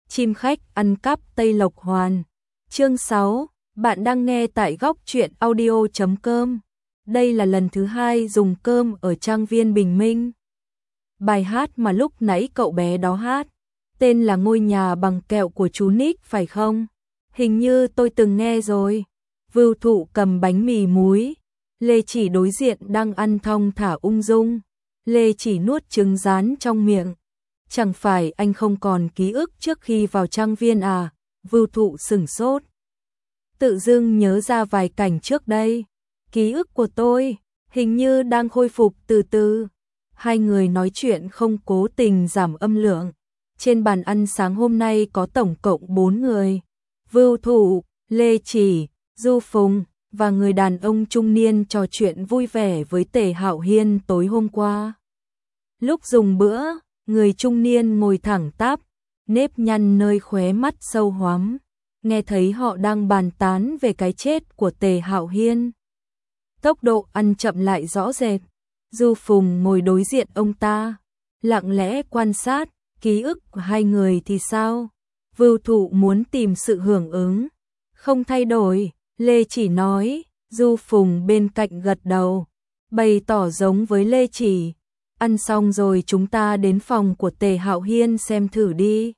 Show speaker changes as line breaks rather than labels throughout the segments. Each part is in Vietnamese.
Chim khách ăn cắp Tây Lộc Hoàn. Chương 6, bạn đang nghe tại góc truyện audio.com. Đây là lần thứ 2 dùng cơm ở trang viên Bình Minh. Bài hát mà lúc nãy cậu bé đó hát, tên là Ngôi nhà bằng kẹo của chú Nick phải không? Hình như tôi từng nghe rồi. Vưu Thụ cầm bánh mì múi, Lê Chỉ đối diện đang ăn thong thả ung dung. Lê Chỉ nuốt trứng rán trong miệng. Chẳng phải anh không còn ký ức trước khi vào trang viên à? Vưu Thụ sửng sốt. Tự dưng nhớ ra vài cảnh trước đây. Ký ức của tôi hình như đang khôi phục từ từ. Hai người nói chuyện không cố tình giảm âm lượng. Trên bàn ăn sáng hôm nay có tổng cộng 4 người. Vưu Thụ, Lê Chỉ, Du Phùng và người đàn ông trung niên trò chuyện vui vẻ với Tề Hạo Hiên tối hôm qua. Lúc dùng bữa, người trung niên ngồi thẳng tắp, nếp nhăn nơi khóe mắt sâu hoắm, nghe thấy họ đang bàn tán về cái chết của Tề Hạo Hiên. Tốc độ ăn chậm lại rõ rệt. Du Phùng ngồi đối diện ông ta, lặng lẽ quan sát, ký ức của hai người thì sao? Vưu Thụ muốn tìm sự hưởng ứng. Không thay đổi, Lê Chỉ nói. Du Phùng bên cạnh gật đầu, bày tỏ giống với Lê Chỉ. Ăn xong rồi chúng ta đến phòng của Tề Hạo Hiên xem thử đi.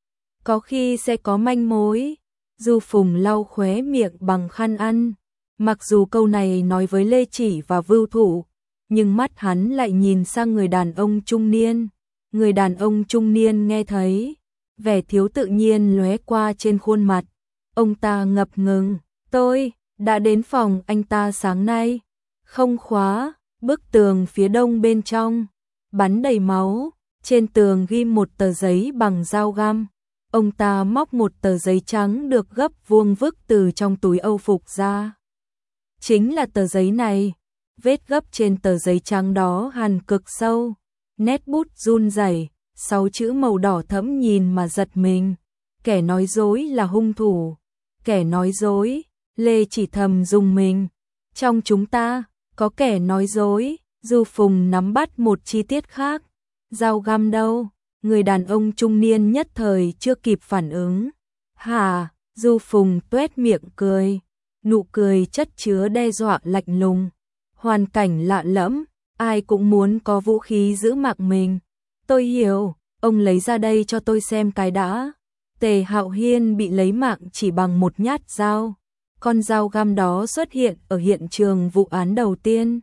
Có khi sẽ có manh mối. Du Phùng lau khóe miệng bằng khăn ăn. Mặc dù câu này nói với Lê Chỉ và Vưu Thụ, nhưng mắt hắn lại nhìn sang người đàn ông trung niên. Người đàn ông trung niên nghe thấy, vẻ thiếu tự nhiên lóe qua trên khuôn mặt. Ông ta ngập ngừng. Tôi đã đến phòng anh ta sáng nay. Không khóa, bức tường phía đông bên trong bắn đầy máu, trên tường ghi một tờ giấy bằng dao găm. Ông ta móc một tờ giấy trắng được gấp vuông vức từ trong túi âu phục ra. Chính là tờ giấy này. Vết gấp trên tờ giấy trắng đó hằn cực sâu, nét bút run rẩy, 6 chữ màu đỏ thẫm nhìn mà giật mình. Kẻ nói dối là hung thủ. Kẻ nói dối. Lê Chỉ thầm rùng mình. Trong chúng ta có kẻ nói dối. Du Phùng nắm bắt một chi tiết khác. Dao găm đâu? Người đàn ông trung niên nhất thời chưa kịp phản ứng. Hả? Du Phùng tuét miệng cười. Nụ cười chất chứa đe dọa lạnh lùng. Hoàn cảnh lạ lẫm, ai cũng muốn có vũ khí giữ mạng mình. Tôi hiểu, ông lấy ra đây cho tôi xem cái đã. Tề Hạo Hiên bị lấy mạng chỉ bằng một nhát dao. Con dao găm đó xuất hiện ở hiện trường vụ án đầu tiên.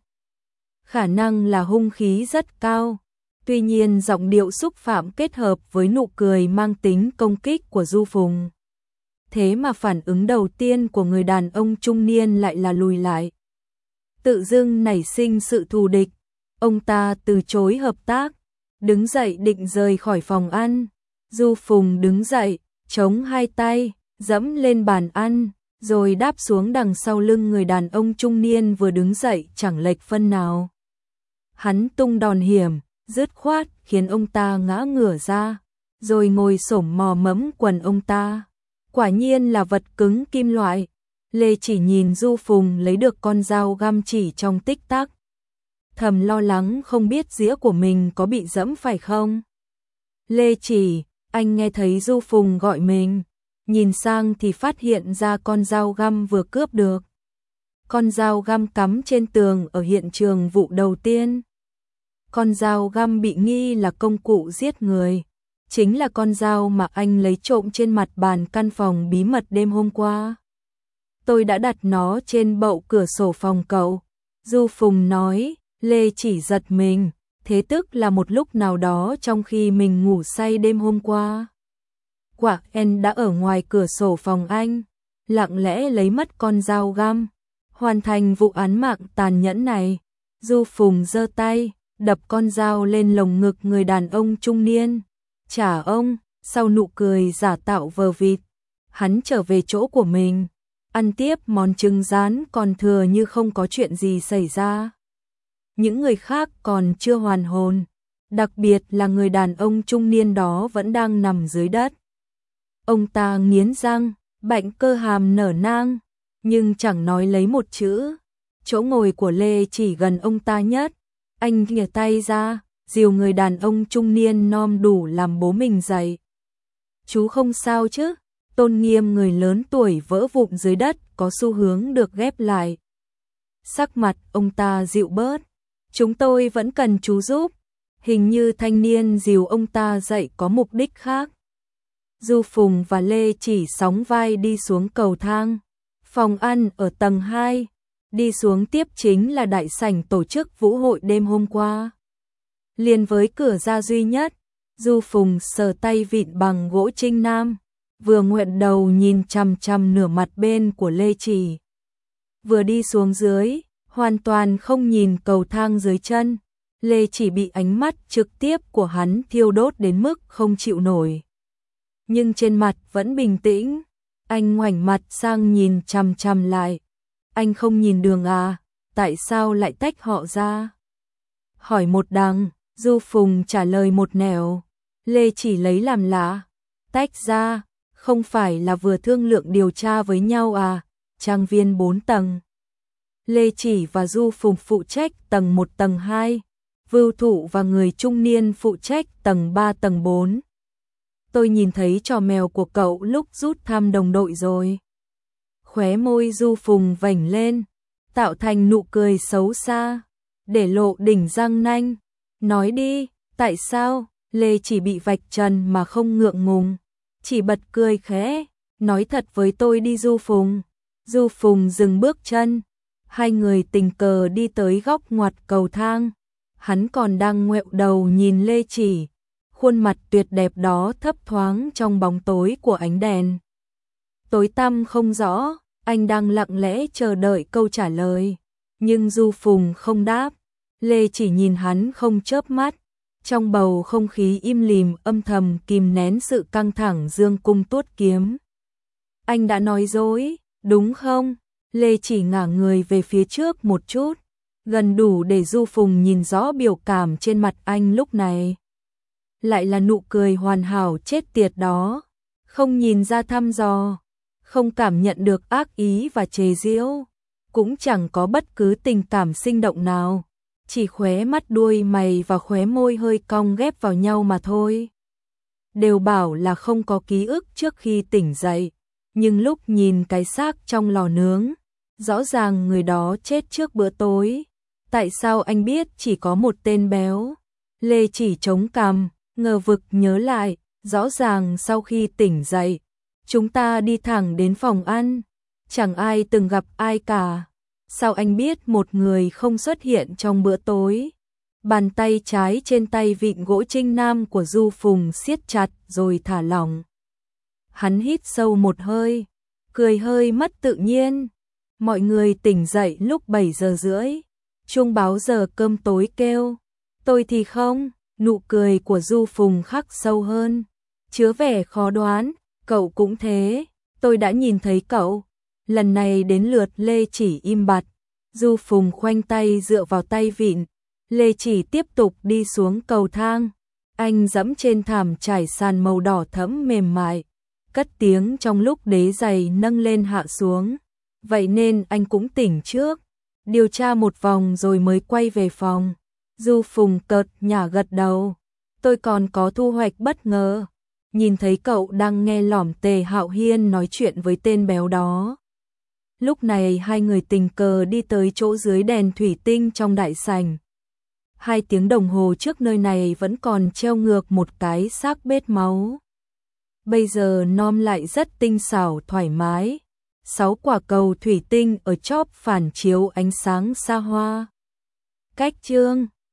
Khả năng là hung khí rất cao. Tuy nhiên giọng điệu xúc phạm kết hợp với nụ cười mang tính công kích của Du Phùng. Thế mà phản ứng đầu tiên của người đàn ông trung niên lại là lùi lại. Tự dưng nảy sinh sự thù địch. Ông ta từ chối hợp tác, đứng dậy định rời khỏi phòng ăn. Du Phùng đứng dậy, chống hai tay, dẫm lên bàn ăn, rồi đáp xuống đằng sau lưng người đàn ông trung niên vừa đứng dậy chẳng lệch phân nào. Hắn tung đòn hiểm, dứt khoát khiến ông ta ngã ngửa ra, rồi ngồi xổm mò mẫm quần ông ta. Quả nhiên là vật cứng kim loại. Lê Chỉ nhìn Du Phùng lấy được con dao găm chỉ trong tích tắc. Thầm lo lắng không biết dĩa của mình có bị dẫm phải không. Lê Chỉ, anh nghe thấy Du Phùng gọi mình. Nhìn sang thì phát hiện ra con dao găm vừa cướp được. Con dao găm cắm trên tường ở hiện trường vụ đầu tiên. Con dao găm bị nghi là công cụ giết người. Chính là con dao mà anh lấy trộm trên mặt bàn căn phòng bí mật đêm hôm qua. Tôi đã đặt nó trên bậu cửa sổ phòng cậu. Du Phùng nói. Lê Chỉ giật mình. Thế tức là một lúc nào đó trong khi mình ngủ say đêm hôm qua, Quả En đã ở ngoài cửa sổ phòng anh, lặng lẽ lấy mất con dao găm, hoàn thành vụ án mạng tàn nhẫn này. Du Phùng giơ tay, đập con dao lên lồng ngực người đàn ông trung niên. Trả ông. Sau nụ cười giả tạo vờ vịt, hắn trở về chỗ của mình, ăn tiếp món trứng rán còn thừa như không có chuyện gì xảy ra. Những người khác còn chưa hoàn hồn, đặc biệt là người đàn ông trung niên đó vẫn đang nằm dưới đất. Ông ta nghiến răng, bạnh cơ hàm nở nang, nhưng chẳng nói lấy một chữ. Chỗ ngồi của Lê Chỉ gần ông ta nhất. Anh nghìa tay ra, dìu người đàn ông trung niên nom đủ làm bố mình dậy. Chú không sao chứ? Tôn nghiêm người lớn tuổi vỡ vụn dưới đất có xu hướng được ghép lại. Sắc mặt ông ta dịu bớt. Chúng tôi vẫn cần chú giúp. Hình như thanh niên dìu ông ta dậy có mục đích khác. Du Phùng và Lê Chỉ sóng vai đi xuống cầu thang. Phòng ăn ở tầng 2. Đi xuống tiếp chính là đại sảnh tổ chức vũ hội đêm hôm qua. Liền với cửa ra duy nhất, Du Phùng sờ tay vịn bằng gỗ trinh nam, vừa ngoẹn đầu nhìn chằm chằm nửa mặt bên của Lê Chỉ. Vừa đi xuống dưới, hoàn toàn không nhìn cầu thang dưới chân. Lê Chỉ bị ánh mắt trực tiếp của hắn thiêu đốt đến mức không chịu nổi. Nhưng trên mặt vẫn bình tĩnh, anh ngoảnh mặt sang nhìn chằm chằm lại. Anh không nhìn đường à, tại sao lại tách họ ra? Hỏi một đằng, Du Phùng trả lời một nẻo. Lê Chỉ lấy làm lạ. Tách ra, không phải là vừa thương lượng điều tra với nhau à? Trang viên 4 tầng. Lê Chỉ và Du Phùng phụ trách tầng 1 tầng 2. Vưu Thụ và người trung niên phụ trách tầng 3 tầng 4. Tôi nhìn thấy trò mèo của cậu lúc rút thăm đồng đội rồi. Khóe môi Du Phùng vểnh lên, tạo thành nụ cười xấu xa, để lộ đỉnh răng nanh. Nói đi, tại sao? Lê Chỉ bị vạch trần mà không ngượng ngùng, chỉ bật cười khẽ. Nói thật với tôi đi Du Phùng. Du Phùng dừng bước chân. Hai người tình cờ đi tới góc ngoặt cầu thang. Hắn còn đang ngoẹo đầu nhìn Lê Chỉ. Khuôn mặt tuyệt đẹp đó thấp thoáng trong bóng tối của ánh đèn. Tối tăm không rõ, anh đang lặng lẽ chờ đợi câu trả lời. Nhưng Du Phùng không đáp. Lê Chỉ nhìn hắn không chớp mắt. Trong bầu không khí im lìm âm thầm kìm nén sự căng thẳng dương cung tuốt kiếm. Anh đã nói dối, đúng không? Lê Chỉ ngả người về phía trước một chút, gần đủ để Du Phùng nhìn rõ biểu cảm trên mặt anh lúc này. Lại là nụ cười hoàn hảo chết tiệt đó, không nhìn ra thăm dò, không cảm nhận được ác ý và chế giễu, cũng chẳng có bất cứ tình cảm sinh động nào, chỉ khóe mắt đuôi mày và khóe môi hơi cong ghép vào nhau mà thôi. Đều bảo là không có ký ức trước khi tỉnh dậy, nhưng lúc nhìn cái xác trong lò nướng, rõ ràng người đó chết trước bữa tối. Tại sao anh biết chỉ có một tên béo? Lê Chỉ chống cằm, ngờ vực nhớ lại, rõ ràng sau khi tỉnh dậy, chúng ta đi thẳng đến phòng ăn, chẳng ai từng gặp ai cả. Sao anh biết một người không xuất hiện trong bữa tối? Bàn tay trái trên tay vịn gỗ trinh nam của Du Phùng siết chặt rồi thả lỏng. Hắn hít sâu một hơi, cười hơi mất tự nhiên. Mọi người tỉnh dậy lúc 7 giờ rưỡi. Chuông báo giờ cơm tối kêu. Tôi thì không, nụ cười của Du Phùng khắc sâu hơn, chứa vẻ khó đoán. Cậu cũng thế, tôi đã nhìn thấy cậu. Lần này đến lượt Lê Chỉ im bặt. Du Phùng khoanh tay dựa vào tay vịn. Lê Chỉ tiếp tục đi xuống cầu thang. Anh dẫm trên thảm trải sàn màu đỏ thẫm mềm mại, cất tiếng trong lúc đế giày nâng lên hạ xuống. Vậy nên anh cũng tỉnh trước, điều tra một vòng rồi mới quay về phòng. Du Phùng cợt nhả gật đầu. Tôi còn có thu hoạch bất ngờ. Nhìn thấy cậu đang nghe lỏm Tề Hạo Hiên nói chuyện với tên béo đó. Lúc này hai người tình cờ đi tới chỗ dưới đèn thủy tinh trong đại sảnh. 2 tiếng đồng hồ trước nơi này vẫn còn treo ngược một cái xác bết máu. Bây giờ nom lại rất tinh xảo thoải mái. 6 quả cầu thủy tinh ở chóp phản chiếu ánh sáng xa hoa. Cách chương